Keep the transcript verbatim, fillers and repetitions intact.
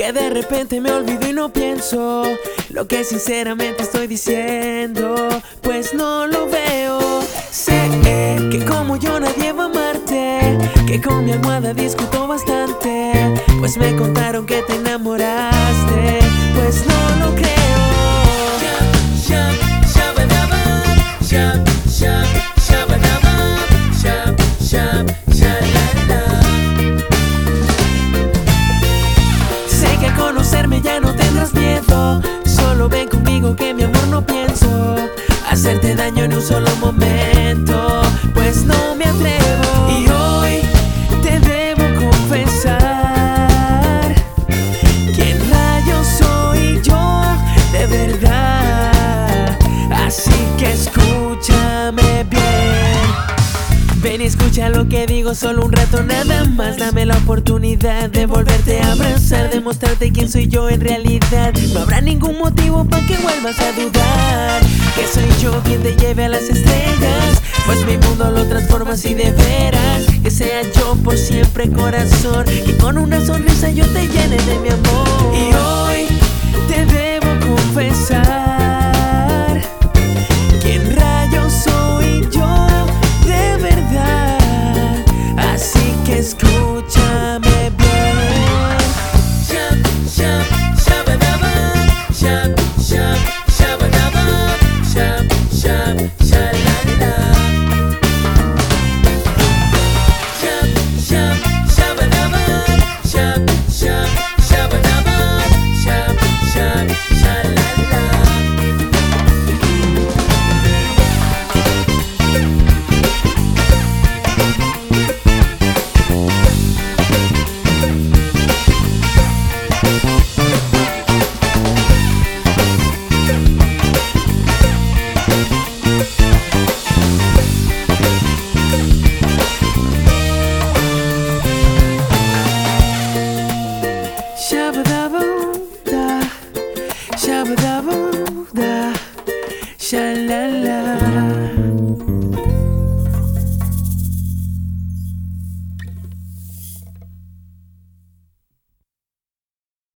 que de repente me olvido y no pienso lo que sinceramente estoy diciendo, pues no lo veo. Sé que como yo nadie va a amarte, que con mi almohada discuto bastante, pues me contaron que te enamoraste, pues no lo creo. Sé que a conocerme ya no tendrás miedo, solo ven conmigo que mi amor no pienso hacerte daño ni un solo momento, pues no me atrevo. Y hoy te debo confesar quién rayos soy yo de verdad, así que escúchame bien. Ven y escucha lo que digo solo un rato nada más. Dame la oportunidad de volverte a abrazar, de mostrarte quién soy yo en realidad. No habrá ningún motivo para que vuelvas a dudar que soy yo quien te lleve a las estrellas, pues mi mundo lo transforma así de veras. Que sea yo por siempre, corazón, y con una sonrisa yo te llene de mi amor. Y hoy te debo confesar